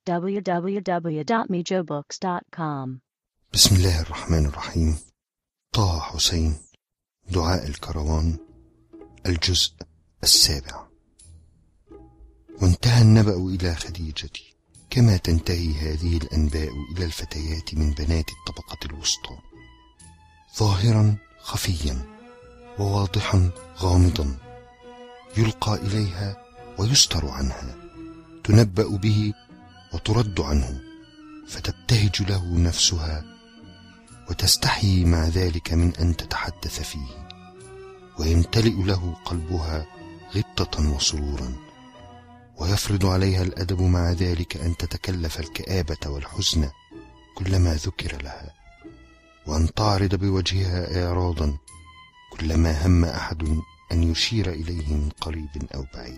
www.mijobooks.com. بسم الله الرحمن الرحيم. طه حسين، دعاء الكروان، الجزء 7. وانتهى النبأ إلى خديجة كما تنتهي هذه الأنباء إلى الفتيات من بنات الطبقة الوسطى، ظاهرا خفيا وواضحا غامضا، يلقى إليها ويستر عنها، تنبأ به وترد عنه، فتبتهج له نفسها وتستحيي مع ذلك من أن تتحدث فيه، ويمتلئ له قلبها غبطة وسرورا، ويفرض عليها الأدب مع ذلك أن تتكلف الكآبة والحزن كلما ذكر لها، وأن تعرض بوجهها إعراضا كلما هم أحد أن يشير إليه من قريب أو بعيد،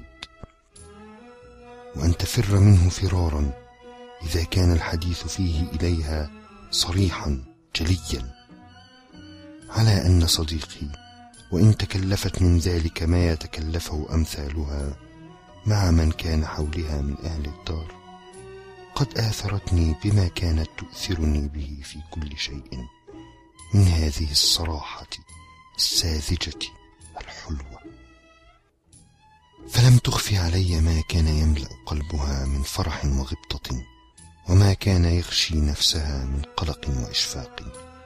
وأن تفر منه فرارا إذا كان الحديث فيه إليها صريحا جليا، على أن صديقي وإن تكلفت من ذلك ما يتكلفه أمثالها مع من كان حولها من أهل الدار، قد آثرتني بما كانت تؤثرني به في كل شيء من هذه الصراحة الساذجة الحلوة، فلم تخفي علي ما كان يملأ قلبها من فرح وغبطة، وما كان يغشي نفسها من قلق وإشفاق،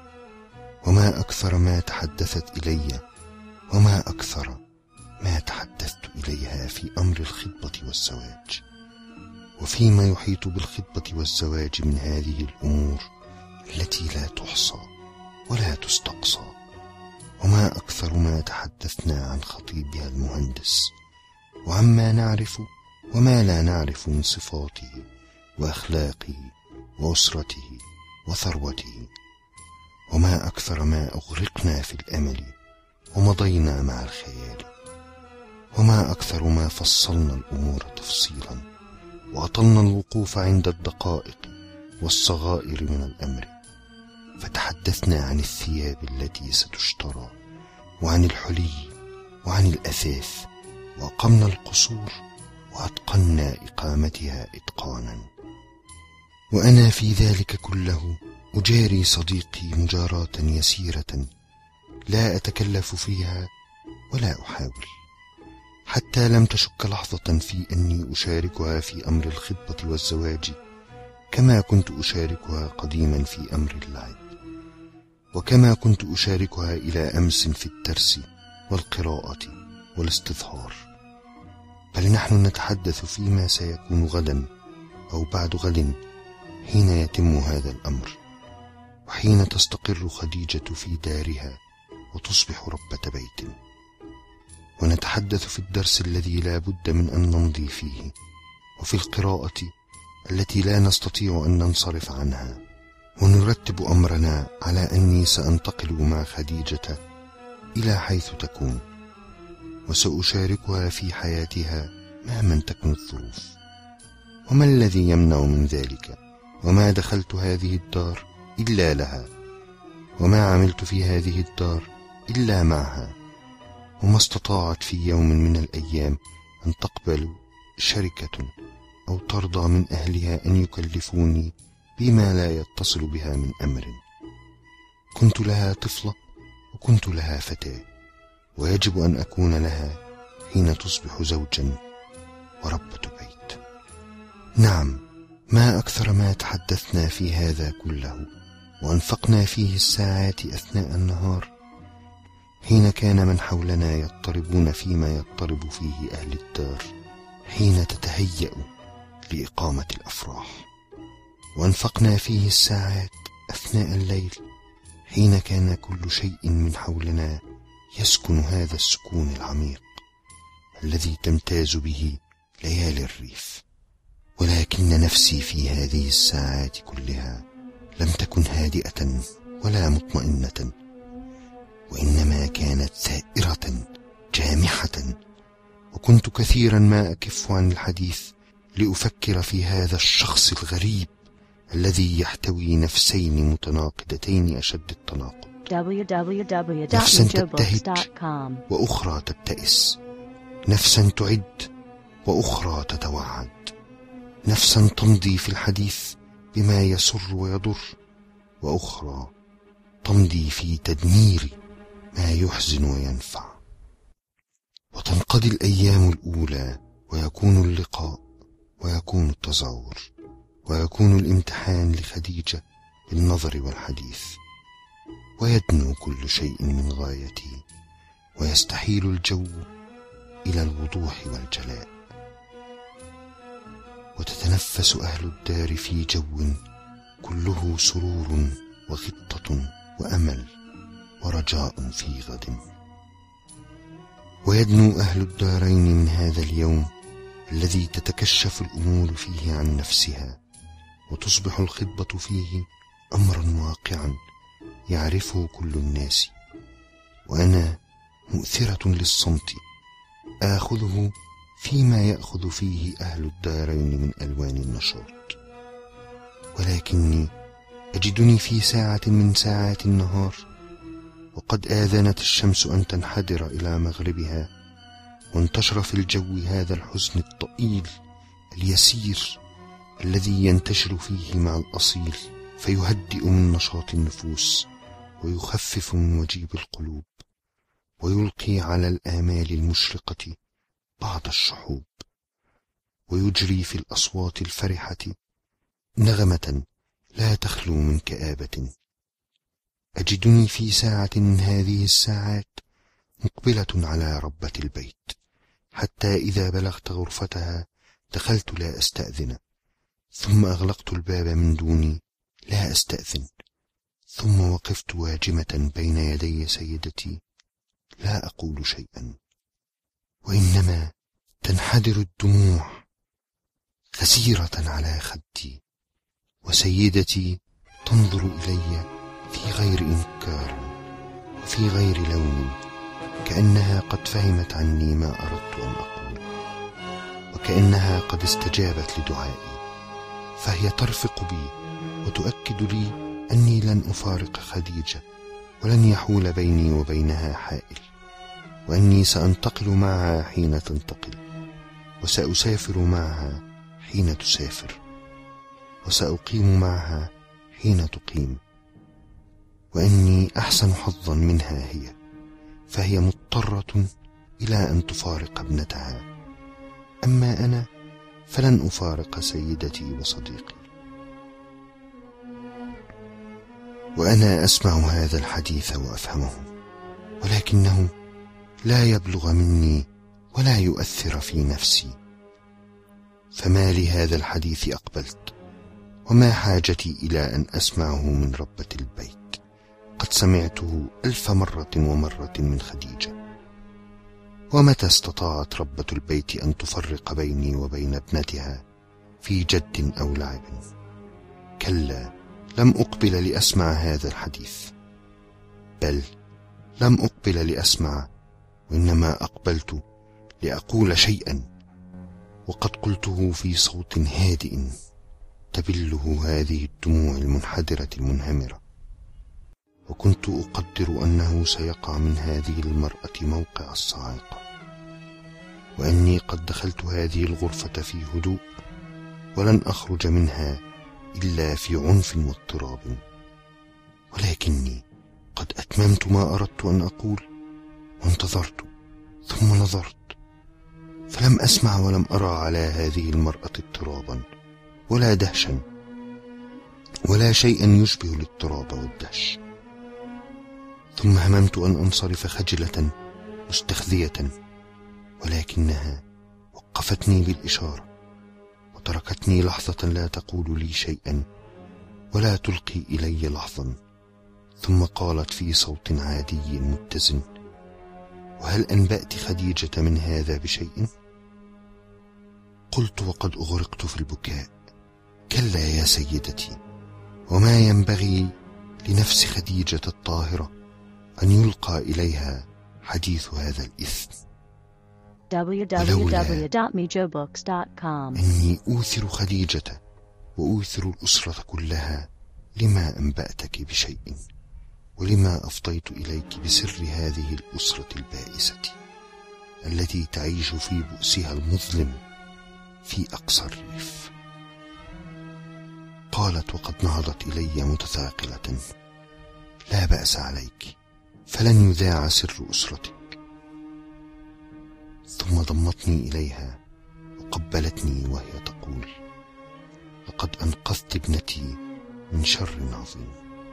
وما أكثر ما تحدثت إلي، وما أكثر ما تحدثت إليها في أمر الخطبة والزواج، وفيما يحيط بالخطبة والزواج من هذه الأمور التي لا تحصى ولا تستقصى، وما أكثر ما تحدثنا عن خطيبها المهندس، وعما نعرف وما لا نعرف من صفاته وأخلاقه وأسرته وثروته، وما أكثر ما أغرقنا في الأمل ومضينا مع الخيال، وما أكثر ما فصلنا الأمور تفصيلا وأطلنا الوقوف عند الدقائق والصغائر من الأمر، فتحدثنا عن الثياب التي ستشترى، وعن الحلي، وعن الأثاث، وأقمنا القصور وأتقنا إقامتها إتقانا، وأنا في ذلك كله أجاري صديقي مجاراة يسيرة لا أتكلف فيها ولا أحاول، حتى لم تشك لحظة في أني أشاركها في أمر الخطبة والزواج كما كنت أشاركها قديما في أمر اللعب، وكما كنت أشاركها إلى أمس في الترس والقراءة والاستظهار، بل نحن نتحدث فيما سيكون غدا أو بعد غد حين يتم هذا الأمر، وحين تستقر خديجة في دارها وتصبح ربة بيت، ونتحدث في الدرس الذي لا بد من أن نمضي فيه، وفي القراءة التي لا نستطيع أن ننصرف عنها، ونرتب أمرنا على أني سأنتقل مع خديجة إلى حيث تكون، وسأشاركها في حياتها مهما تكن الظروف، وما الذي يمنع من ذلك؟ وما دخلت هذه الدار إلا لها، وما عملت في هذه الدار إلا معها، وما استطاعت في يوم من الأيام أن تقبل شركة أو ترضى من أهلها أن يكلفوني بما لا يتصل بها من أمر. كنت لها طفلة وكنت لها فتاة، ويجب أن أكون لها حين تصبح زوجا وربة بيت. نعم، ما أكثر ما تحدثنا في هذا كله وأنفقنا فيه الساعات أثناء النهار، حين كان من حولنا يضطربون فيما يضطرب فيه أهل الدار حين تتهيأ لإقامة الأفراح، وأنفقنا فيه الساعات أثناء الليل حين كان كل شيء من حولنا يسكن هذا السكون العميق الذي تمتاز به ليالي الريف. ولكن نفسي في هذه الساعات كلها لم تكن هادئة ولا مطمئنة، وإنما كانت ثائرة جامحة، وكنت كثيرا ما أكف عن الحديث لأفكر في هذا الشخص الغريب الذي يحتوي نفسين متناقضتين أشد التناقض، نفسا تبتهج وأخرى تبتئس، نفسا تعد وأخرى تتوعد، نفسا تمضي في الحديث بما يسر ويضر، وأخرى تمضي في تدمير ما يحزن وينفع. وتنقضي الأيام الأولى، ويكون اللقاء، ويكون التزاور، ويكون الامتحان لخديجة بالنظر والحديث، ويدنو كل شيء من غايته، ويستحيل الجو إلى الوضوح والجلاء، وتتنفس أهل الدار في جو كله سرور وغبطة وأمل ورجاء في غد. ويدنو أهل الدارين من هذا اليوم الذي تتكشف الأمور فيه عن نفسها، وتصبح الخطبة فيه أمرا واقعا يعرفه كل الناس، وأنا مؤثرة للصمت آخذه فيما يأخذ فيه أهل الدارين من ألوان النشاط. ولكني أجدني في ساعة من ساعات النهار، وقد آذنت الشمس أن تنحدر إلى مغربها، وانتشر في الجو هذا الحزن الطويل اليسير الذي ينتشر فيه مع الأصيل، فيهدئ من نشاط النفوس، ويخفف من وجيب القلوب، ويلقي على الآمال المشرقة بعض الشحوب، ويجري في الأصوات الفرحة نغمة لا تخلو من كآبة. أجدني في ساعة من هذه الساعات مقبلة على ربة البيت، حتى إذا بلغت غرفتها دخلت لا أستأذن، ثم أغلقت الباب من دوني لا أستأذن، ثم وقفت واجمة بين يدي سيدتي لا أقول شيئا، وإنما تنحدر الدموع غزيرة على خدي، وسيدتي تنظر إلي في غير إنكار وفي غير لوم، كأنها قد فهمت عني ما أردت أن أقول، وكأنها قد استجابت لدعائي، فهي ترفق بي وتؤكد لي أني لن أفارق خديجة، ولن يحول بيني وبينها حائل، وأني سأنتقل معها حين تنتقل، وسأسافر معها حين تسافر، وسأقيم معها حين تقيم، وأني أحسن حظا منها هي، فهي مضطرة إلى أن تفارق ابنتها، أما أنا فلن أفارق سيدتي وصديقي. وأنا أسمع هذا الحديث وأفهمه، ولكنه لا يبلغ مني ولا يؤثر في نفسي، فما لهذا الحديث أقبلت، وما حاجتي إلى أن أسمعه من ربة البيت، قد سمعته 1000 مرة ومرة من خديجة. ومتى استطاعت ربة البيت أن تفرق بيني وبين ابنتها في جد أو لعب؟ كلا، لم أقبل لأسمع هذا الحديث، بل لم أقبل لأسمع، وإنما أقبلت لأقول شيئا، وقد قلته في صوت هادئ تبله هذه الدموع المنحدرة المنهمرة. وكنت أقدر أنه سيقع من هذه المرأة موقع الصاعقة، وأني قد دخلت هذه الغرفة في هدوء، ولن أخرج منها إلا في عنف واضطراب، ولكني قد أتممت ما أردت أن أقول، وانتظرت ثم نظرت، فلم أسمع ولم أرى على هذه المرأة اضطرابا ولا دهشا ولا شيئا يشبه الاضطراب والدهش. ثم هممت أن أنصرف خجلة مستخذية، ولكنها وقفتني بالإشارة، وتركتني لحظة لا تقول لي شيئا ولا تلقي إلي لحظا، ثم قالت في صوت عادي متزن: وهل أنبأت خديجة من هذا بشيء؟ قلت وقد أغرقت في البكاء: كلا يا سيدتي، وما ينبغي لنفس خديجة الطاهرة أن يلقى إليها حديث هذا الإثم. www.mijobooks.com. إني أوثر خديجة وأوثر الأسرة كلها لما أنبأتك بشيء، ولما أفضيت إليك بسر هذه الأسرة البائسة التي تعيش في بؤسها المظلم في أقصى الريف. قالت وقد نهضت إلي متثاقلة: لا بأس عليك، فلن يذاع سر أسرتك. ثم ضمتني إليها وقبلتني وهي تقول: لقد أنقذت ابنتي من شر عظيم.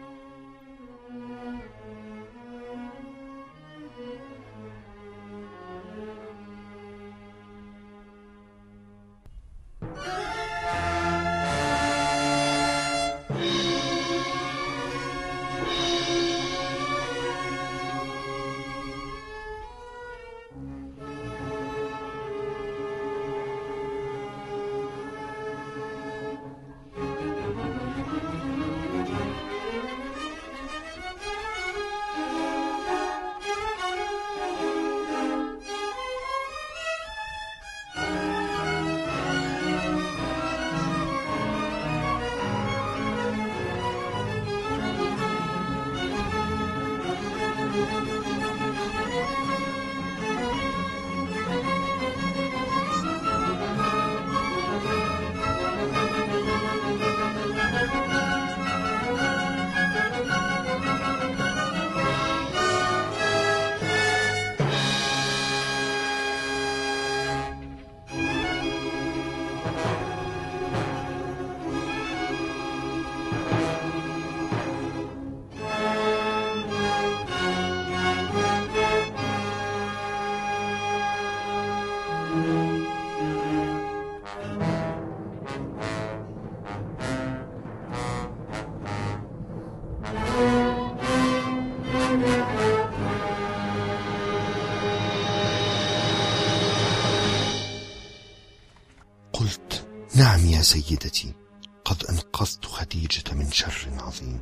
قلت: نعم يا سيدتي، قد أنقذت خديجة من شر عظيم،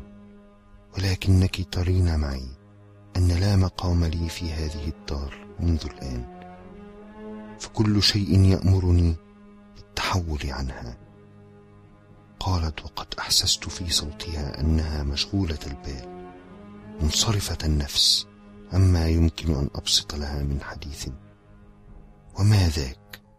ولكنك ترين معي أن لا مقام لي في هذه الدار منذ الآن، فكل شيء يأمرني بالتحول عنها. قالت وقد أحسست في صوتها أنها مشغولة البال منصرفة النفس عما يمكن أن أبسط لها من حديث. وما ذاك؟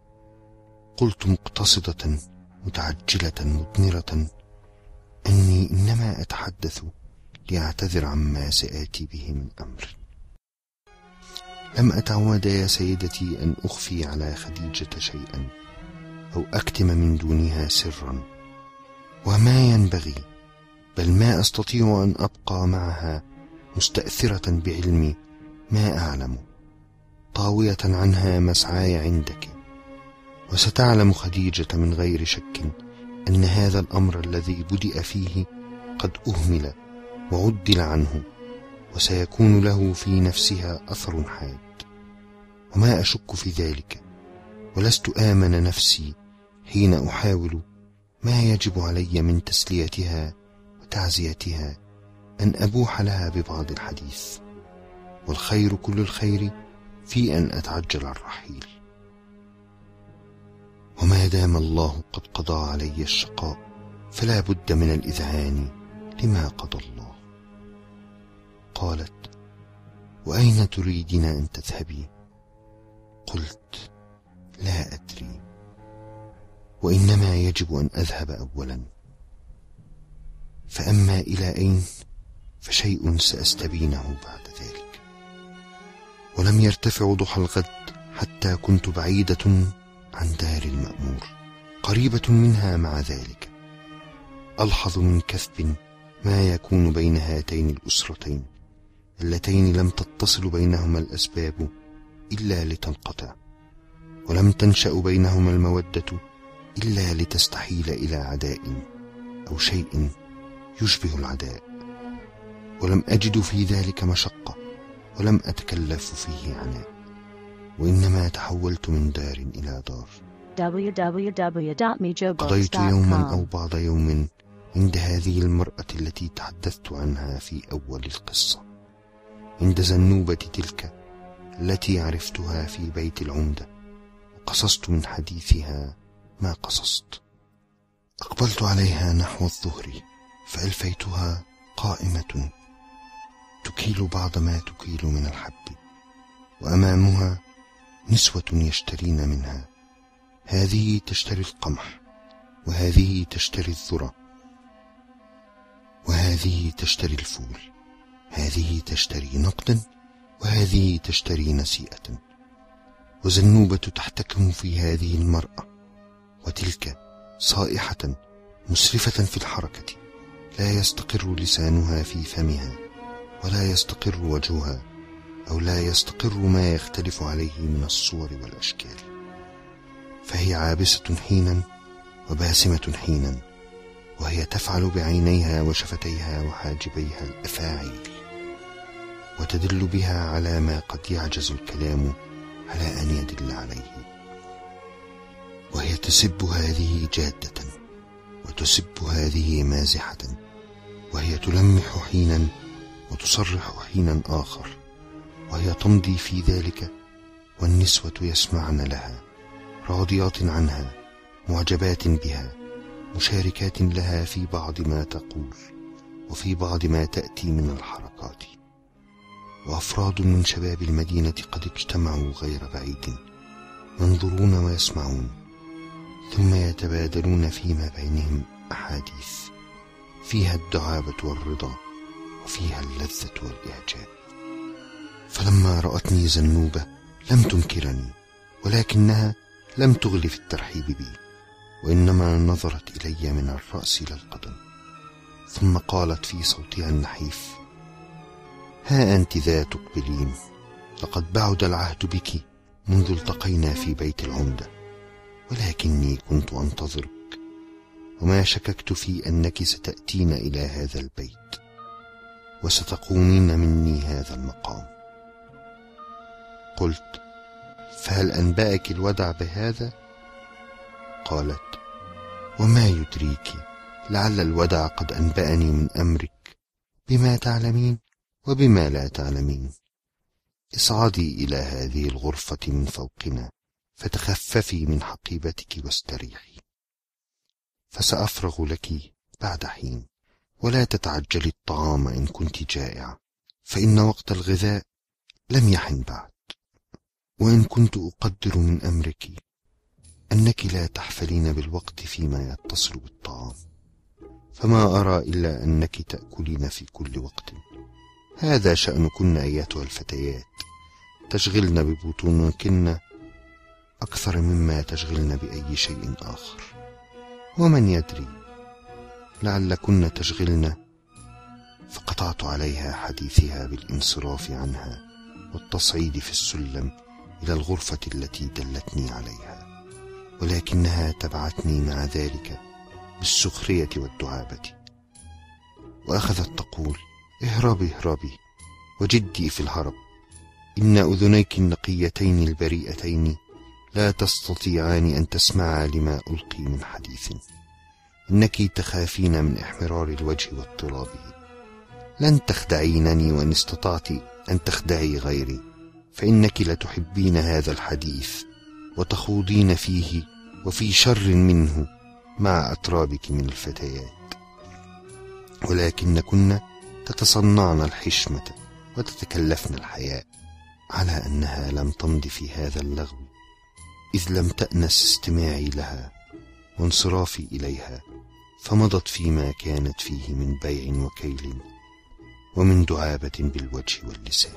قلت مقتصدة متعجلة مضمرة أني إنما أتحدث لأعتذر عما سآتي به من أمر. لم أتعود يا سيدتي أن أخفي على خديجة شيئا أو أكتم من دونها سرا، وما ينبغي، بل ما أستطيع أن أبقى معها مستأثرة بعلمي ما أعلم، طاوية عنها مسعاي عندك. وستعلم خديجة من غير شك أن هذا الأمر الذي بدأ فيه قد أهمل وعدل عنه، وسيكون له في نفسها أثر حاد، وما أشك في ذلك، ولست آمن نفسي حين أحاول ما يجب علي من تسليتها وتعزيتها أن أبوح لها ببعض الحديث، والخير كل الخير في أن أتعجل الرحيل. وما دام الله قد قضى علي الشقاء فلا بد من الإذعان لما قضى الله. قالت: وأين تريدين أن تذهبي؟ قلت: لا أدري، وإنما يجب أن أذهب أولا، فأما إلى أين فشيء سأستبينه بعد ذلك. ولم يرتفع ضحى الغد حتى كنت بعيدة عن دار المأمور، قريبة منها مع ذلك. ألحظ من كثب ما يكون بين هاتين الأسرتين اللتين لم تتصل بينهما الأسباب إلا لتنقطع، ولم تنشأ بينهما المودة إلا لتستحيل إلى عداء أو شيء يشبه العداء، ولم أجد في ذلك مشقة، ولم أتكلف فيه عناء، وإنما تحولت من دار إلى دار. قضيت يوما أو بعض يوم عند هذه المرأة التي تحدثت عنها في أول القصة، عند زنوبة تلك التي عرفتها في بيت العمدة، وقصصت من حديثها ما قصصت. أقبلت عليها نحو الظهر فألفيتها قائمة تكيل بعض ما تكيل من الحب، وأمامها نسوة يشترين منها، هذه تشتري القمح وهذه تشتري الذرة، هذه تشتري الفول، هذه تشتري نقدا، وهذه تشتري نسيئة. وزنوبة تحتكم في هذه المرأة، وتلك صائحة مسرفة في الحركة، لا يستقر لسانها في فمها، ولا يستقر وجهها، أو لا يستقر ما يختلف عليه من الصور والأشكال، فهي عابسة حينا وباسمة حينا، وهي تفعل بعينيها وشفتيها وحاجبيها الأفاعيل، وتدل بها على ما قد يعجز الكلام على أن يدل عليه. وهي تسب هذه جادة، وتسب هذه مازحة، وهي تلمح حينا وتصرح حينا آخر، وهي تمضي في ذلك، والنسوة يسمعن لها، راضيات عنها، معجبات بها، مشاركات لها في بعض ما تقول وفي بعض ما تأتي من الحركات. وأفراد من شباب المدينة قد اجتمعوا غير بعيد، ينظرون ويسمعون، ثم يتبادلون فيما بينهم أحاديث فيها الدعابة والرضا، وفيها اللذة والإعجاب. فلما رأتني زنوبة لم تنكرني، ولكنها لم تغل في الترحيب بي، وإنما نظرت إلي من الرأس إلى القدم، ثم قالت في صوتها النحيف: ها أنت ذا تقبلين، لقد بعد العهد بك منذ التقينا في بيت العمدة، ولكني كنت أنتظرك، وما شككت في أنك ستأتين إلى هذا البيت، وستقومين مني هذا المقام. قلت: فهل أنبأك الودع بهذا؟ قالت: وما يدريك، لعل الودع قد أنبأني من أمرك بما تعلمين وبما لا تعلمين. اصعدي إلى هذه الغرفة من فوقنا، فتخففي من حقيبتك واستريحي، فسأفرغ لك بعد حين، ولا تتعجلي الطعام إن كنت جائعة، فإن وقت الغذاء لم يحن بعد. وإن كنت أقدر من أمرك أنك لا تحفلين بالوقت فيما يتصل بالطعام، فما أرى إلا أنك تأكلين في كل وقت. هذا شأنكن أيتها الفتيات، تشغلن ببطونكن أكثر مما تشغلن بأي شيء آخر، ومن يدري، لعلكن تشغلن. فقطعت عليها حديثها بالانصراف عنها والتصعيد في السلم إلى الغرفة التي دلتني عليها، ولكنها تبعتني مع ذلك بالسخرية والدعابة، وأخذت تقول: اهربي اهربي، وجدي في الهرب، إن أذنيك النقيتين البريئتين لا تستطيعان أن تسمعا لما ألقي من حديث، إنك تخافين من إحمرار الوجه واضطرابه. لن تخدعينني، وإن استطعت أن تخدعي غيري، فإنك لتحبين هذا الحديث وتخوضين فيه وفي شر منه مع أترابك من الفتيات، ولكنكن تتصنعن الحشمة وتتكلفن الحياء، على أنها لم تمض في هذا اللغو إذ لم تأنس استماعي لها وانصرافي إليها، فمضت فيما كانت فيه من بيع وكيل ومن دعابة بالوجه واللسان.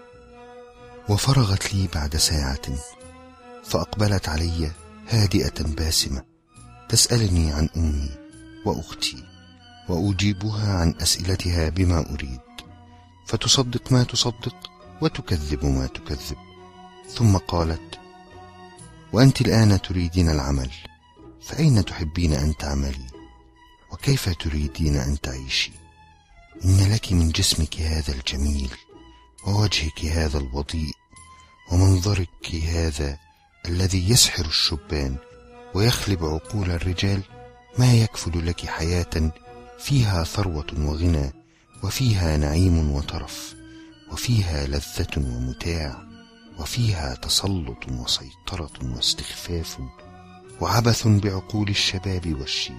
وفرغت لي بعد ساعة، فأقبلت علي هادئة باسمة، تسألني عن أمي وأختي، وأجيبها عن أسئلتها بما أريد، فتصدق ما تصدق وتكذب ما تكذب. ثم قالت: وأنت الآن تريدين العمل، فأين تحبين أن تعملي؟ وكيف تريدين أن تعيشي؟ إن لك من جسمك هذا الجميل، ووجهك هذا الوضيء، ومنظرك هذا الذي يسحر الشبان ويخلب عقول الرجال، ما يكفل لك حياة فيها ثروة وغنى، وفيها نعيم وترف، وفيها لذة ومتاع، وفيها تسلط وسيطرة واستخفاف وعبث بعقول الشباب والشيب.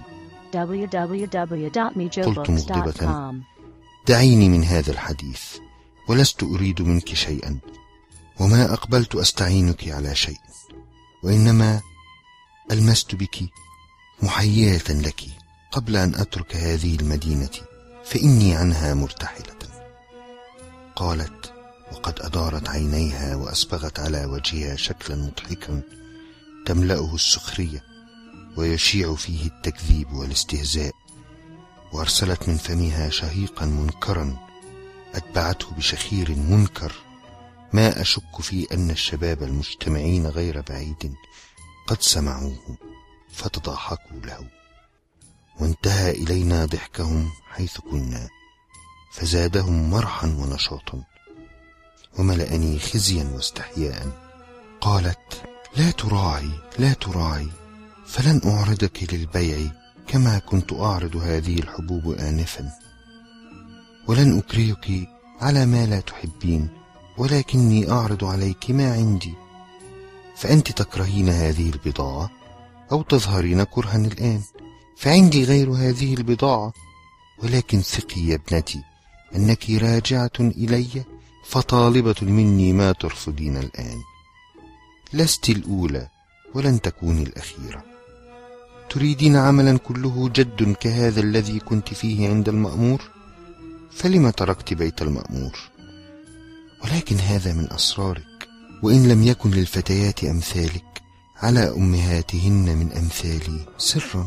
قلت مغضبة: دعيني من هذا الحديث، ولست أريد منك شيئا، وما أقبلت أستعينك على شيء، وإنما ألمست بك محياة لك قبل أن أترك هذه المدينة فإني عنها مرتحلة. قالت وقد أدارت عينيها وأسبغت على وجهها شكلا مضحكا تملأه السخرية ويشيع فيه التكذيب والاستهزاء، وأرسلت من فمها شهيقا منكرا أتبعته بشخير منكر ما أشك في أن الشباب المجتمعين غير بعيد قد سمعوه فتضاحكوا له، وانتهى إلينا ضحكهم حيث كنا فزادهم مرحا ونشاطا وملأني خزيا واستحياء. قالت لا تراعي فلن أعرضك للبيع كما كنت أعرض هذه الحبوب آنفا، ولن أكرهك على ما لا تحبين، ولكني أعرض عليك ما عندي، فأنت تكرهين هذه البضاعة أو تظهرين كرها الآن، فعندي غير هذه البضاعة، ولكن ثقي يا ابنتي أنك راجعة إلي فطالبة مني ما ترفضين الآن. لست الأولى ولن تكوني الأخيرة. تريدين عملا كله جد كهذا الذي كنت فيه عند المأمور، فلما تركت بيت المأمور؟ ولكن هذا من أسرارك، وإن لم يكن للفتيات أمثالك على أمهاتهن من أمثالي سرا،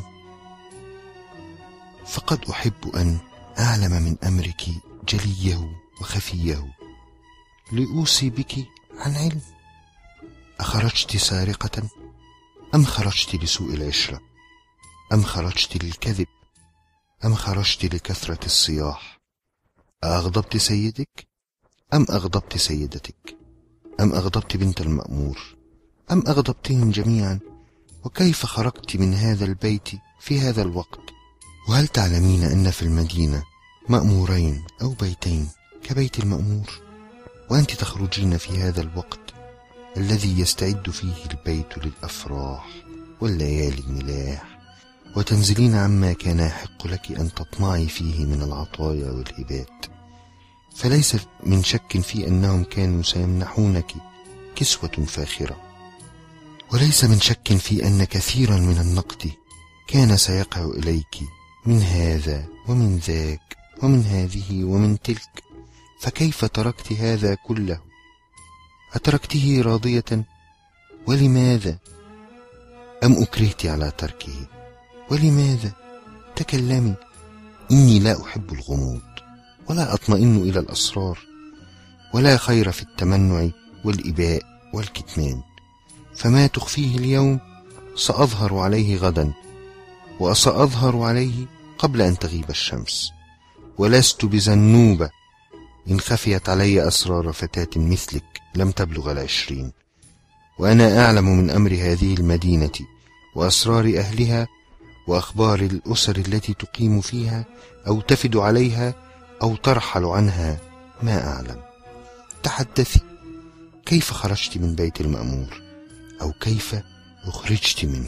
فقد أحب أن أعلم من أمرك جليه وخفيه لأوصي بك عن علم. أخرجت سارقة أم خرجت لسوء العشرة، أم خرجت للكذب، أم خرجت لكثرة الصياح؟ أغضبت سيدك أم أغضبت سيدتك، أم أغضبت بنت المأمور، أم أغضبتهم جميعا؟ وكيف خرجت من هذا البيت في هذا الوقت؟ وهل تعلمين أن في المدينة مأمورين أو بيتين كبيت المأمور، وأنت تخرجين في هذا الوقت الذي يستعد فيه البيت للأفراح والليالي الملاح، وتنزلين عما كان يحق لك أن تطمعي فيه من العطايا والهبات؟ فليس من شك في أنهم كانوا سيمنحونك كسوة فاخرة، وليس من شك في أن كثيرا من النقد كان سيقع إليك من هذا ومن ذاك ومن هذه ومن تلك، فكيف تركت هذا كله؟ أتركته راضية؟ ولماذا؟ أم أكرهت على تركه؟ ولماذا؟ تكلمي. إني لا أحب الغموض ولا أطمئن إلى الأسرار، ولا خير في التمنع والإباء والكتمان، فما تخفيه اليوم سأظهر عليه غدا، وسأظهر عليه قبل أن تغيب الشمس، ولست بزنوبة إن خفيت علي أسرار فتاة مثلك لم تبلغ 20، وأنا أعلم من أمر هذه المدينة وأسرار أهلها وأخبار الأسر التي تقيم فيها أو تفد عليها أو ترحل عنها ما أعلم. تحدثي، كيف خرجت من بيت المأمور، أو كيف أخرجت منه؟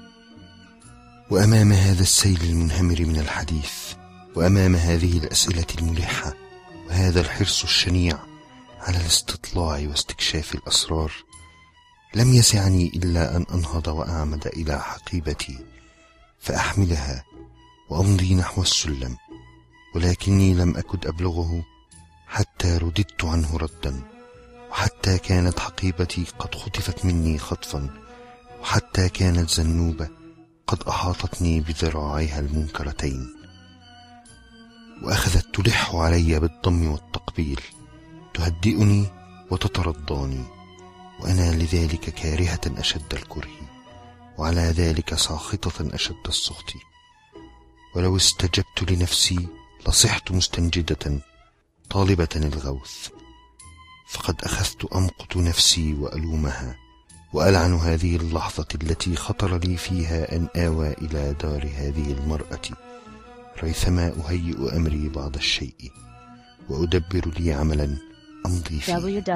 وأمام هذا السيل المنهمر من الحديث، وأمام هذه الأسئلة الملحة، وهذا الحرص الشنيع على الاستطلاع واستكشاف الأسرار، لم يسعني إلا أن أنهض وأعمد إلى حقيبتي فأحملها وأمضي نحو السلم، ولكني لم أكد أبلغه حتى رددت عنه ردا، وحتى كانت حقيبتي قد خطفت مني خطفا، وحتى كانت زنوبة قد أحاطتني بذراعيها المنكرتين، وأخذت تلح علي بالضم والتقبيل، تهدئني وتترضاني، وأنا لذلك كارهة أشد الكره، وعلى ذلك ساخطة أشد السخط. ولو استجبت لنفسي لصحت مستنجدة طالبة الغوث، فقد أخذت أمقت نفسي وألومها وألعن هذه اللحظة التي خطر لي فيها أن آوى إلى دار هذه المرأة، ريثما أهيئ أمري بعض الشيء وأدبر لي عملا أمضي فيه.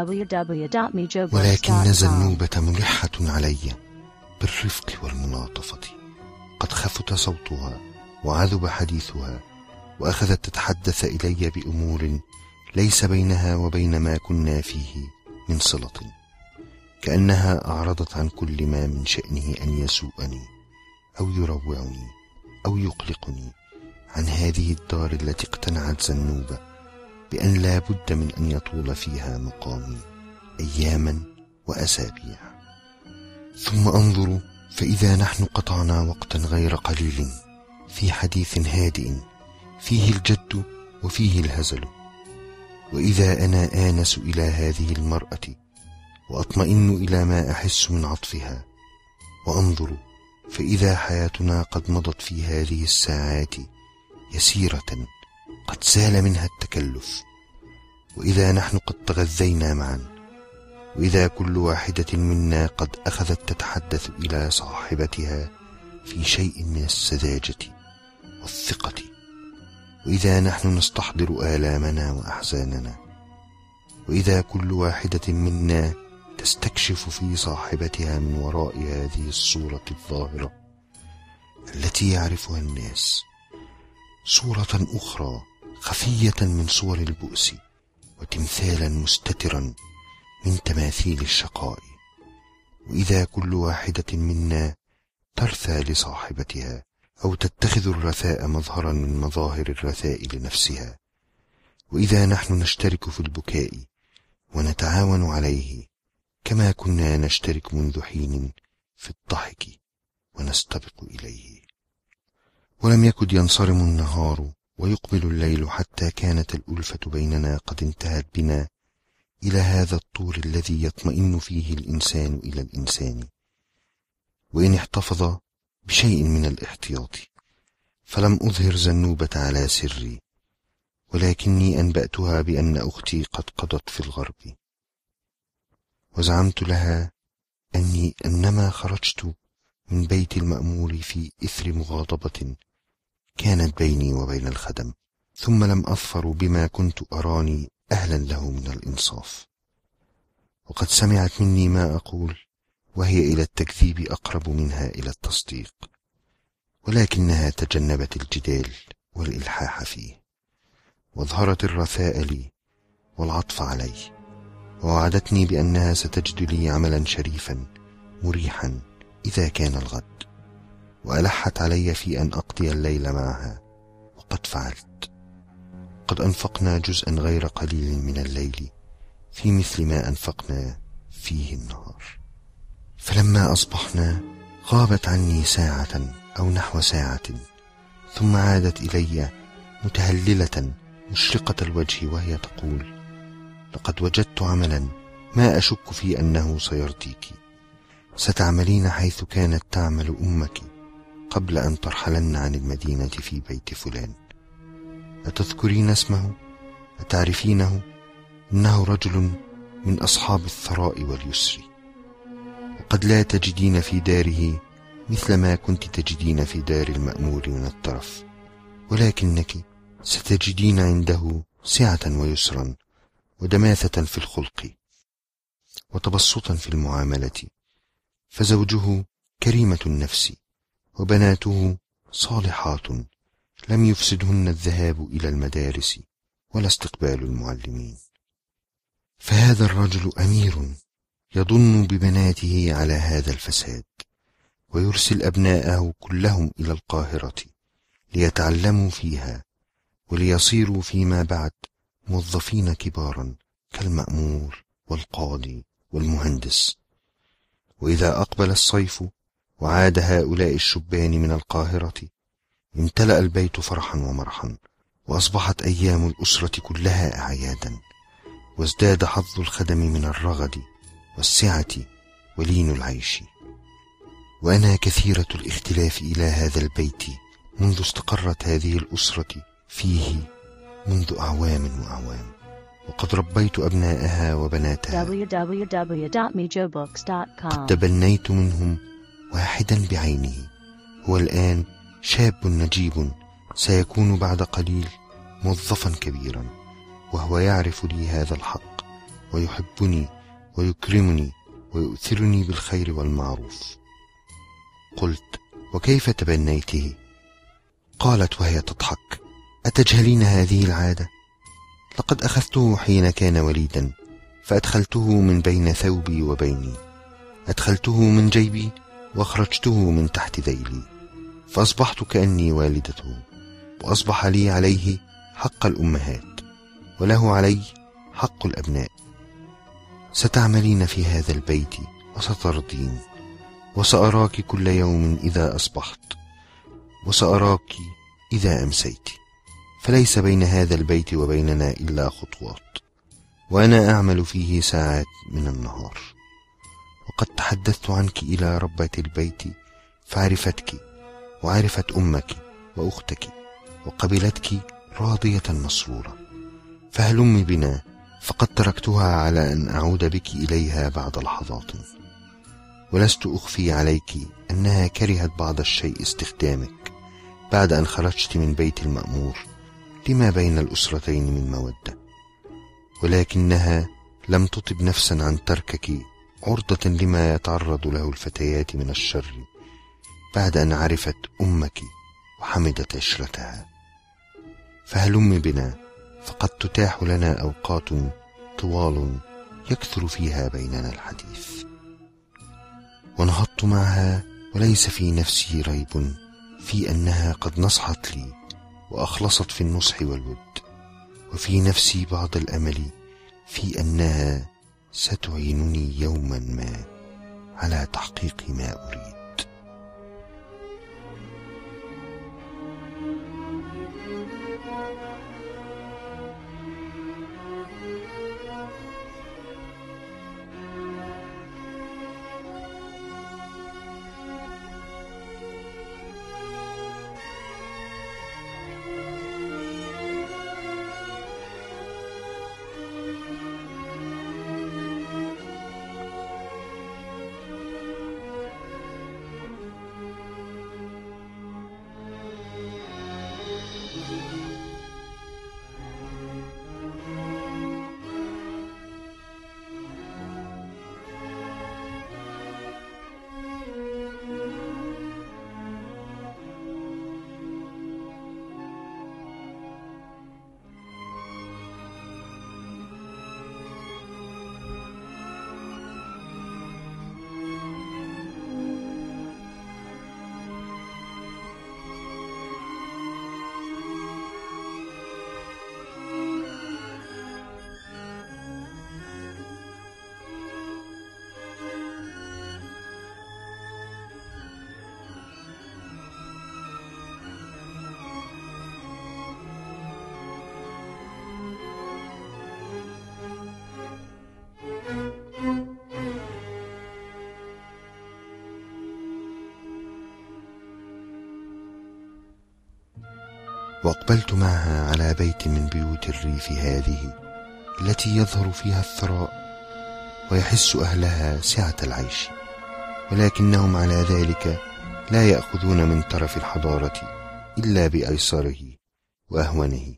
ولكن زنوبة ملحة علي بالرفق والملاطفة، قد خفت صوتها وعذب حديثها، وأخذت تتحدث إلي بأمور ليس بينها وبين ما كنا فيه من صلة، كأنها أعرضت عن كل ما من شأنه أن يسوءني أو يروعني أو يقلقني عن هذه الدار التي اقتنعت زنوبة بأن لا بد من أن يطول فيها مقامي أياما وأسابيع. ثم أنظر فإذا نحن قطعنا وقتا غير قليل في حديث هادئ فيه الجد وفيه الهزل، وإذا أنا آنس إلى هذه المرأة وأطمئن إلى ما أحس من عطفها، وأنظر فإذا حياتنا قد مضت في هذه الساعات يسيرة قد زال منها التكلف، وإذا نحن قد تغذينا معا، وإذا كل واحدة منا قد أخذت تتحدث إلى صاحبتها في شيء من السذاجة والثقة، وإذا نحن نستحضر آلامنا وأحزاننا، وإذا كل واحدة منا تستكشف في صاحبتها من وراء هذه الصورة الظاهرة التي يعرفها الناس صورة أخرى خفية من صور البؤس، وتمثالا مستترا من تماثيل الشقاء، وإذا كل واحدة منا ترثى لصاحبتها أو تتخذ الرثاء مظهرا من مظاهر الرثاء لنفسها، وإذا نحن نشترك في البكاء ونتعاون عليه كما كنا نشترك منذ حين في الضحك ونستبق إليه. ولم يكد ينصرم النهار ويقبل الليل حتى كانت الألفة بيننا قد انتهت بنا إلى هذا الطور الذي يطمئن فيه الإنسان إلى الإنسان، وإن احتفظ بشيء من الاحتياط. فلم أظهر زنوبة على سري، ولكني أنبأتها بأن أختي قد قضت في الغرب، وزعمت لها أني أنما خرجت من بيت المأمور في إثر مغاضبة كانت بيني وبين الخدم، ثم لم أظفر بما كنت أراني أهلا له من الإنصاف، وقد سمعت مني ما أقول وهي إلى التكذيب أقرب منها إلى التصديق، ولكنها تجنبت الجدال والإلحاح فيه، واظهرت الرثاء لي والعطف علي، ووعدتني بأنها ستجد لي عملا شريفا مريحا إذا كان الغد، وألحت علي في أن أقضي الليل معها، وقد فعلت. قد أنفقنا جزءا غير قليل من الليل في مثل ما أنفقنا فيه النهار. فلما أصبحنا غابت عني ساعة أو نحو ساعة، ثم عادت إلي متهللة مشرقة الوجه وهي تقول: لقد وجدت عملا ما أشك في أنه سيرضيك، ستعملين حيث كانت تعمل أمك قبل أن ترحلن عن المدينة في بيت فلان. أتذكرين اسمه؟ أتعرفينه؟ إنه رجل من أصحاب الثراء واليسر، وقد لا تجدين في داره مثل ما كنت تجدين في دار المأمور من الترف، ولكنك ستجدين عنده سعة ويسرا ودماثة في الخلق وتبسطا في المعاملة، فزوجه كريمة النفس، وبناته صالحات لم يفسدهن الذهاب إلى المدارس ولا استقبال المعلمين. فهذا الرجل أمير يضن ببناته على هذا الفساد، ويرسل أبناءه كلهم إلى القاهرة ليتعلموا فيها وليصيروا فيما بعد موظفين كبارا كالمأمور والقاضي والمهندس. وإذا أقبل الصيف وعاد هؤلاء الشبان من القاهرة امتلأ البيت فرحا ومرحا، وأصبحت أيام الأسرة كلها أعيادا، وازداد حظ الخدم من الرغد والسعة ولين العيش. وأنا كثيرة الاختلاف إلى هذا البيت منذ استقرت هذه الأسرة فيه منذ أعوام وأعوام، وقد ربيت أبناءها وبناتها. قد تبنيت منهم واحدا بعينه، هو الآن شاب نجيب سيكون بعد قليل موظفا كبيرا، وهو يعرف لي هذا الحق ويحبني ويكرمني ويؤثرني بالخير والمعروف. قلت: وكيف تبنيته؟ قالت وهي تضحك: أتجهلين هذه العادة؟ لقد أخذته حين كان وليدا، فأدخلته من بين ثوبي وبيني، أدخلته من جيبي وأخرجته من تحت ذيلي، فأصبحت كأني والدته، وأصبح لي عليه حق الأمهات وله علي حق الأبناء. ستعملين في هذا البيت وسترضين، وسأراك كل يوم إذا أصبحت، وسأراك إذا أمسيت، فليس بين هذا البيت وبيننا إلا خطوات، وأنا أعمل فيه ساعات من النهار. وقد تحدثت عنك إلى ربة البيت فعرفتك، وعرفت أمك وأختك، وقبلتك راضية مسرورة. فهلم بنا، فقد تركتها على أن أعود بك إليها بعد لحظات، ولست أخفي عليك أنها كرهت بعض الشيء استخدامك بعد أن خرجت من بيت المأمور لما بين الأسرتين من مودة، ولكنها لم تطب نفسا عن تركك عرضة لما يتعرض له الفتيات من الشر بعد أن عرفت أمك وحمدت عشرتها. فهلم بنا، فقد تتاح لنا أوقات طوال يكثر فيها بيننا الحديث. ونهضت معها، وليس في نفسي ريب في أنها قد نصحت لي وأخلصت في النصح والود، وفي نفسي بعض الأمل في أنها ستعينني يوما ما على تحقيق ما أريد. وأقبلت معها على بيت من بيوت الريف هذه التي يظهر فيها الثراء ويحس أهلها سعة العيش، ولكنهم على ذلك لا يأخذون من طرف الحضارة إلا بأيسره وأهونه،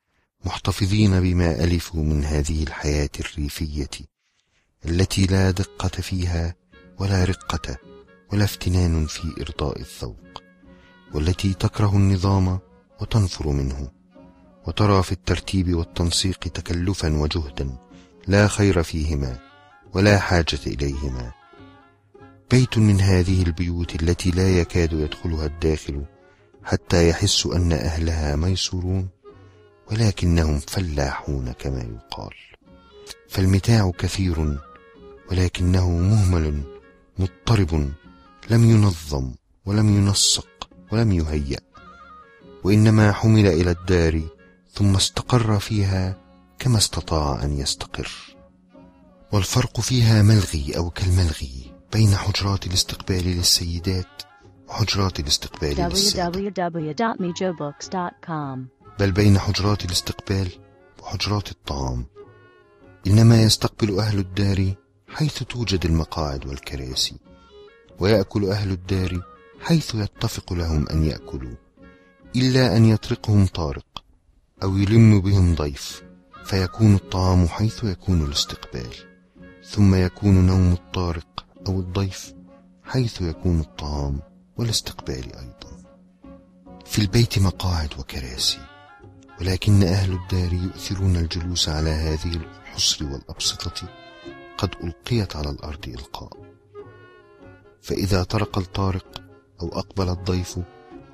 محتفظين بما ألفوا من هذه الحياة الريفية التي لا دقة فيها ولا رقة ولا افتنان في إرضاء الذوق، والتي تكره النظام وتنفر منه، وترى في الترتيب والتنسيق تكلفا وجهدا لا خير فيهما ولا حاجة إليهما. بيت من هذه البيوت التي لا يكاد يدخلها الداخل حتى يحس أن أهلها ميسورون، ولكنهم فلاحون كما يقال. فالمتاع كثير، ولكنه مهمل مضطرب، لم ينظم ولم ينسق ولم يهيأ، وإنما حمل إلى الدار ثم استقر فيها كما استطاع أن يستقر. والفرق فيها ملغي أو كالملغي بين حجرات الاستقبال للسيدات وحجرات الاستقبال للسادة، بل بين حجرات الاستقبال وحجرات الطعام. إنما يستقبل أهل الدار حيث توجد المقاعد والكراسي، ويأكل أهل الدار حيث يتفق لهم أن يأكلوا، إلا أن يطرقهم طارق أو يلم بهم ضيف، فيكون الطعام حيث يكون الاستقبال، ثم يكون نوم الطارق أو الضيف حيث يكون الطعام والاستقبال أيضا. في البيت مقاعد وكراسي، ولكن أهل الدار يؤثرون الجلوس على هذه الحصر والأبسطة قد ألقيت على الأرض إلقاء. فإذا طرق الطارق أو أقبل الضيف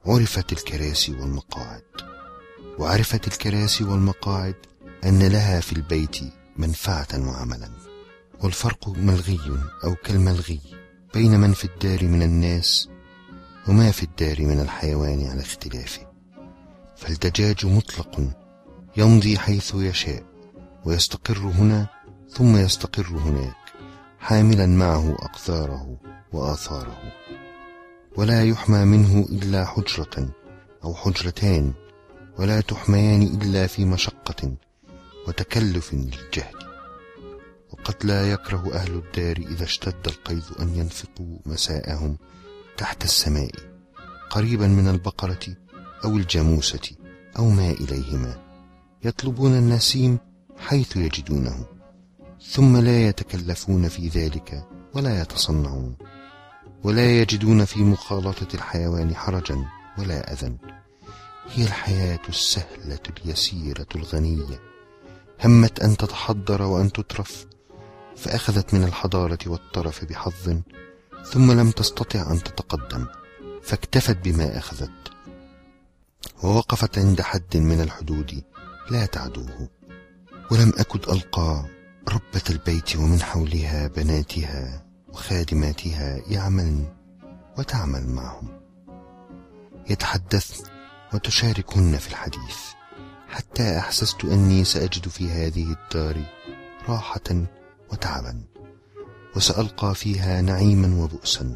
عرفت الكراسي والمقاعد، وعرفت الكراسي والمقاعد أن لها في البيت منفعة وعملا، والفرق ملغي أو كالملغي بين من في الدار من الناس وما في الدار من الحيوان على اختلافه. فالدجاج مطلق يمضي حيث يشاء، ويستقر هنا ثم يستقر هناك، حاملا معه أقذاره وآثاره، ولا يحمى منه إلا حجرة أو حجرتان، ولا تحميان إلا في مشقة وتكلف للجهد. وقد لا يكره أهل الدار إذا اشتد القيظ أن ينفقوا مساءهم تحت السماء قريبا من البقرة أو الجاموسة أو ما إليهما، يطلبون النسيم حيث يجدونه، ثم لا يتكلفون في ذلك ولا يتصنعون، ولا يجدون في مخالطة الحيوان حرجا ولا أذى. هي الحياة السهلة اليسيرة الغنية، همت أن تتحضر وأن تترف، فأخذت من الحضارة والترف بحظ، ثم لم تستطع أن تتقدم، فاكتفت بما أخذت، ووقفت عند حد من الحدود لا تعدوه. ولم أكد ألقى ربة البيت ومن حولها بناتها وخادماتها يعملن وتعمل معهم، يتحدثن وتشاركهن في الحديث، حتى أحسست أني سأجد في هذه الدار راحة وتعبا، وسألقى فيها نعيما وبؤسا.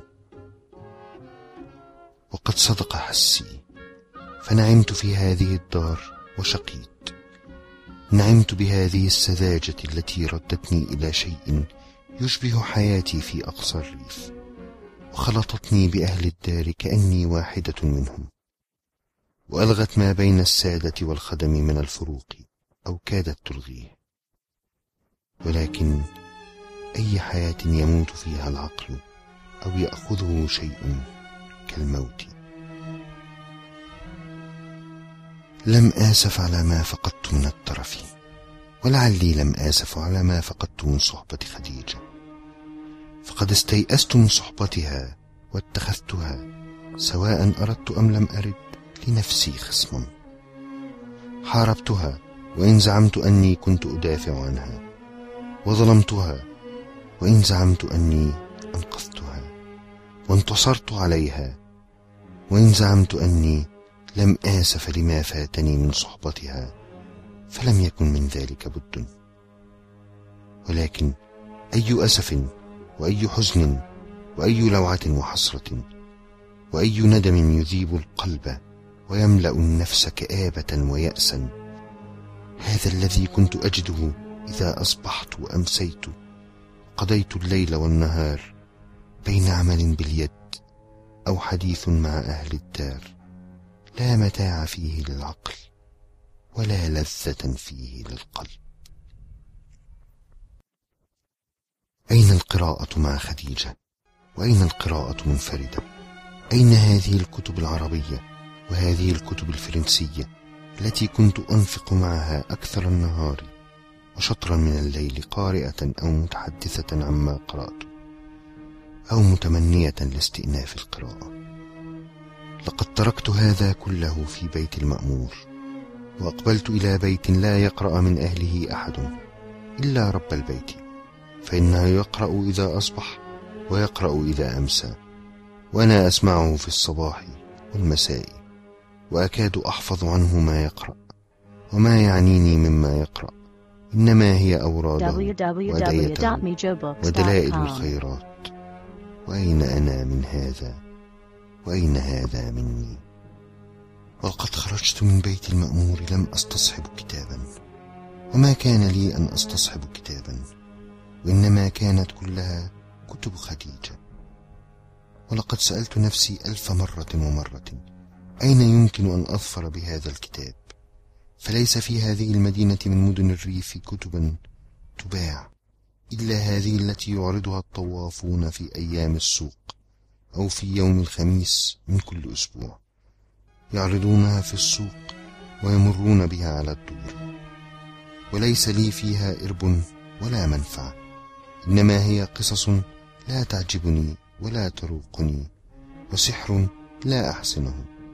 وقد صدق حسي، فنعمت في هذه الدار وشقيت. نعمت بهذه السذاجة التي ردتني إلى شيء يشبه حياتي في أقصى الريف، وخلطتني بأهل الدار كأني واحدة منهم، وألغت ما بين السادة والخدم من الفروق أو كادت تلغيه. ولكن أي حياة يموت فيها العقل أو يأخذه شيء كالموت. لم آسف على ما فقدت من الترف، ولعلي لم آسف على ما فقدت من صحبة خديجة، فقد استيأست من صحبتها واتخذتها، سواء أردت أم لم أرد، لنفسي خصما. حاربتها وإن زعمت أني كنت أدافع عنها، وظلمتها وإن زعمت أني أنقذتها، وانتصرت عليها وإن زعمت أني لم آسف لما فاتني من صحبتها، فلم يكن من ذلك بد. ولكن أي أسف وأي حزن وأي لوعة وحسرة وأي ندم يذيب القلب ويملأ النفس كآبة ويأسا، هذا الذي كنت أجده إذا أصبحت وأمسيت، قضيت الليل والنهار بين عمل باليد أو حديث مع أهل الدار، لا متاع فيه للعقل ولا لذة فيه للقلب. أين القراءة مع خديجة؟ وأين القراءة منفردة؟ أين هذه الكتب العربية وهذه الكتب الفرنسية التي كنت أنفق معها أكثر النهار وشطرا من الليل قارئة أو متحدثة عما قرأت أو متمنية لاستئناف القراءة؟ لقد تركت هذا كله في بيت المأمور، وأقبلت إلى بيت لا يقرأ من أهله أحد إلا رب البيت، فإنه يقرأ إذا أصبح ويقرأ إذا أمسى، وأنا أسمعه في الصباح والمساء، وأكاد أحفظ عنه ما يقرأ، وما يعنيني مما يقرأ إنما هي أوراده وديته ودلائل الخيرات. وأين أنا من هذا؟ وأين هذا مني؟ وقد خرجت من بيت المأمور لم أستصحب كتابا، وما كان لي أن أستصحب كتابا، وإنما كانت كلها كتب خديجة. ولقد سألت نفسي 1000 مرة ومرة أين يمكن أن أظفر بهذا الكتاب، فليس في هذه المدينة من مدن الريف كتبا تباع إلا هذه التي يعرضها الطوافون في أيام السوق أو في يوم الخميس من كل أسبوع، يعرضونها في السوق ويمرون بها على الدور، وليس لي فيها إرب ولا منفعة، إنما هي قصص لا تعجبني ولا تروقني، وسحر لا أحسنه،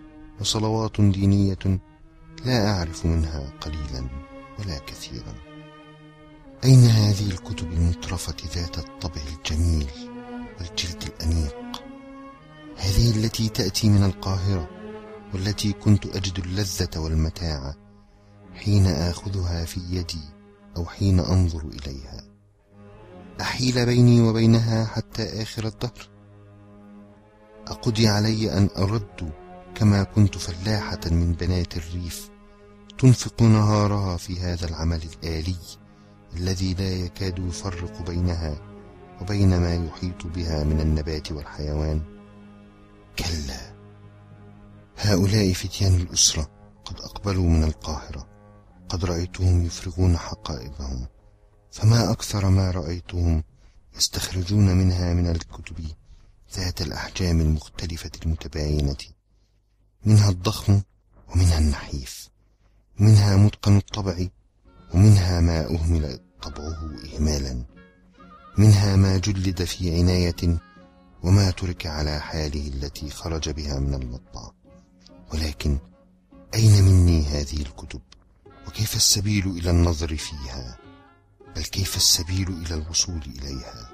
وصلوات دينية لا أعرف منها قليلا ولا كثيرا. أين هذه الكتب المترفة ذات الطبع الجميل والجلد الأنيق، هذه التي تأتي من القاهرة، والتي كنت أجد اللذة والمتاع حين آخذها في يدي أو حين أنظر إليها؟ أحيل بيني وبينها حتى آخر الدهر؟ أقضي علي أن أرد كما كنت فلاحة من بنات الريف تنفق نهارها في هذا العمل الآلي الذي لا يكاد يفرق بينها وبين ما يحيط بها من النبات والحيوان؟ كلا، هؤلاء فتيان الأسرة قد أقبلوا من القاهرة، قد رأيتهم يفرغون حقائبهم، فما أكثر ما رأيتهم يستخرجون منها من الكتب ذات الأحجام المختلفة المتباينة، منها الضخم ومنها النحيف، منها متقن الطبع ومنها ما أهمل طبعه إهمالا، منها ما جلد في عناية وما ترك على حاله التي خرج بها من المطبعة. ولكن أين مني هذه الكتب؟ وكيف السبيل إلى النظر فيها؟ بل كيف السبيل إلى الوصول إليها؟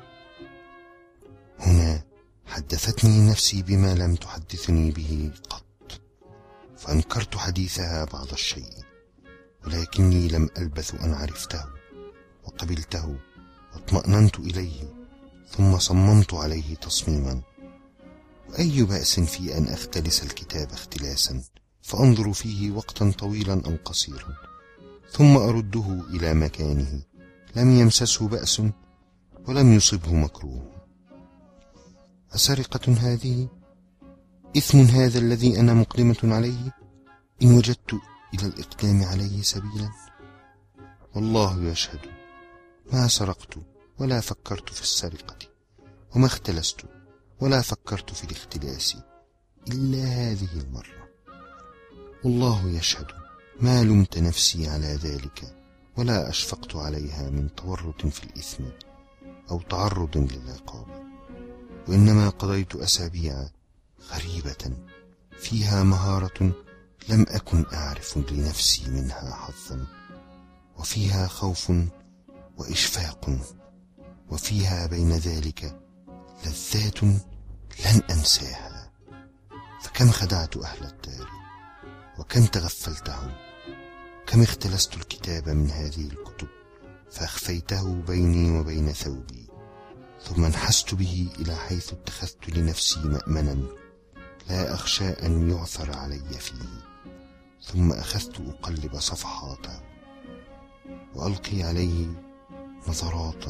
هنا حدثتني نفسي بما لم تحدثني به قط، فأنكرت حديثها بعض الشيء، ولكني لم ألبث أن عرفته وقبلته واطمأننت إليه، ثم صممت عليه تصميما. وأي بأس في أن أختلس الكتاب اختلاسا فأنظر فيه وقتا طويلا أو قصيرا، ثم أرده إلى مكانه، لم يمسسه بأس ولم يصبه مكروه. أسرقة هذه؟ إثم هذا الذي أنا مقدمة عليه إن وجدت إلى الإقدام عليه سبيلا؟ والله يشهد، ما سرقت ولا فكرت في السرقة، وما اختلست ولا فكرت في الاختلاس إلا هذه المرة. والله يشهد، ما لمت نفسي على ذلك ولا أشفقت عليها من تورط في الإثم أو تعرض للعقاب، وإنما قضيت أسابيع غريبة فيها مهارة لم أكن أعرف لنفسي منها حظا، وفيها خوف وإشفاق، وفيها بين ذلك لذات لن أنساها. فكم خدعت أهل الدار، وكم تغفلتهم، كم اختلست الكتاب من هذه الكتب فأخفيته بيني وبين ثوبي، ثم انحست به إلى حيث اتخذت لنفسي مأمنا لا أخشى أن يعثر علي فيه، ثم أخذت أقلب صفحاته وألقي عليه نظرات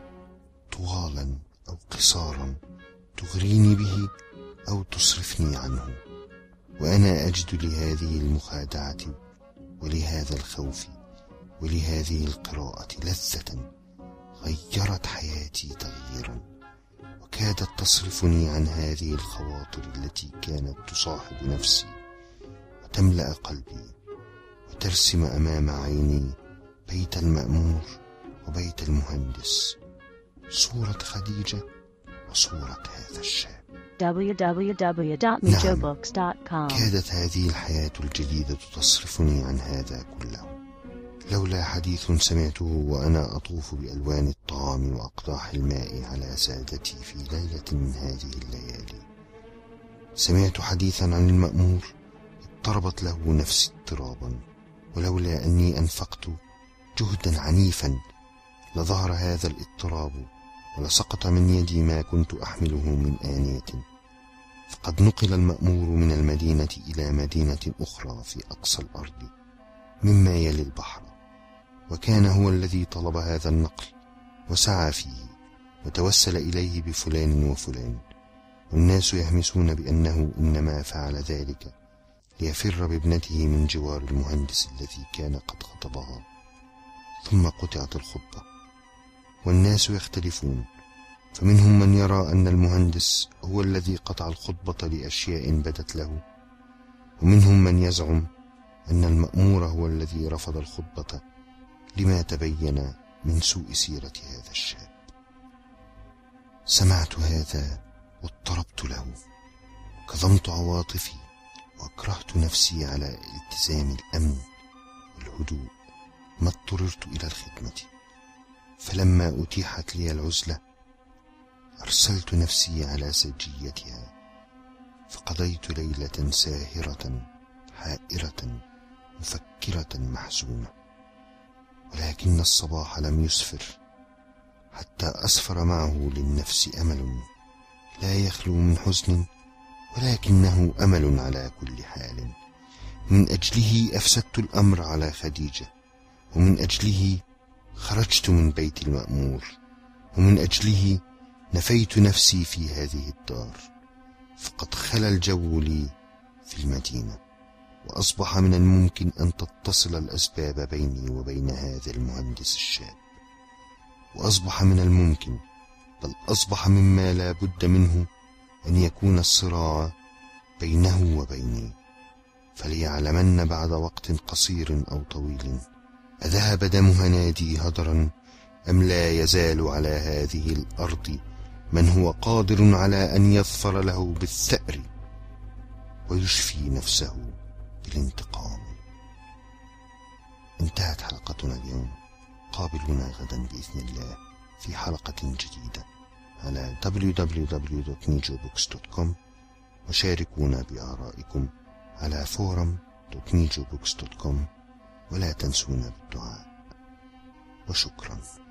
طوالا أو قصارا تغريني به أو تصرفني عنه، وأنا أجد لهذه المخادعة ولهذا الخوف ولهذه القراءة لذة غيرت حياتي تغييرا، وكادت تصرفني عن هذه الخواطر التي كانت تصاحب نفسي وتملأ قلبي، وترسم أمام عيني بيت المأمور وبيت المهندس، صورة خديجة وصورة هذا الشاب. www.mijobooks.com. كادت هذه الحياة الجديدة تصرفني عن هذا كله، لولا حديث سمعته وأنا أطوف بألوان الطعام وأقداح الماء على سادتي في ليلة من هذه الليالي. سمعت حديثا عن المأمور اضطربت له نفسي اضطرابا، ولولا أني أنفقت جهدا عنيفا لظهر هذا الاضطراب ولسقط من يدي ما كنت أحمله من آنية. فقد نقل المأمور من المدينة إلى مدينة أخرى في أقصى الأرض مما يلي البحر، وكان هو الذي طلب هذا النقل وسعى فيه وتوسل إليه بفلان وفلان، والناس يهمسون بأنه إنما فعل ذلك ليفر بابنته من جوار المهندس الذي كان قد خطبها. ثم قطعت الخطبة، والناس يختلفون، فمنهم من يرى أن المهندس هو الذي قطع الخطبة لأشياء بدت له، ومنهم من يزعم أن المأمور هو الذي رفض الخطبة لما تبين من سوء سيرة هذا الشاب. سمعت هذا واضطربت له، كظمت عواطفي وأكرهت نفسي على التزام الأمن والهدوء ما اضطررت إلى الخدمة. فلما أتيحت لي العزلة أرسلت نفسي على سجيتها، فقضيت ليلة ساهرة حائرة مفكرة محزونة. ولكن الصباح لم يسفر حتى أسفر معه للنفس أمل لا يخلو من حزن، ولكنه أمل على كل حال. من أجله أفسدت الأمر على خديجة، ومن أجله خرجت من بيت المأمور، ومن أجله نفيت نفسي في هذه الدار. فقد خلا الجو لي في المدينة، وأصبح من الممكن أن تتصل الأسباب بيني وبين هذا المهندس الشاب، وأصبح من الممكن، بل أصبح مما لا بد منه، أن يكون الصراع بينه وبيني. فليعلمن بعد وقت قصير أو طويل أذهب دم هنادي هدرا أم لا يزال على هذه الأرض من هو قادر على أن يظفر له بالثأر ويشفي نفسه بالانتقام. انتهت حلقتنا اليوم. قابلونا غدا بإذن الله في حلقة جديدة على www.nijobooks.com، وشاركونا بآرائكم على forum.nijobooks.com، ولا تنسونا بالدعاء. وشكرا.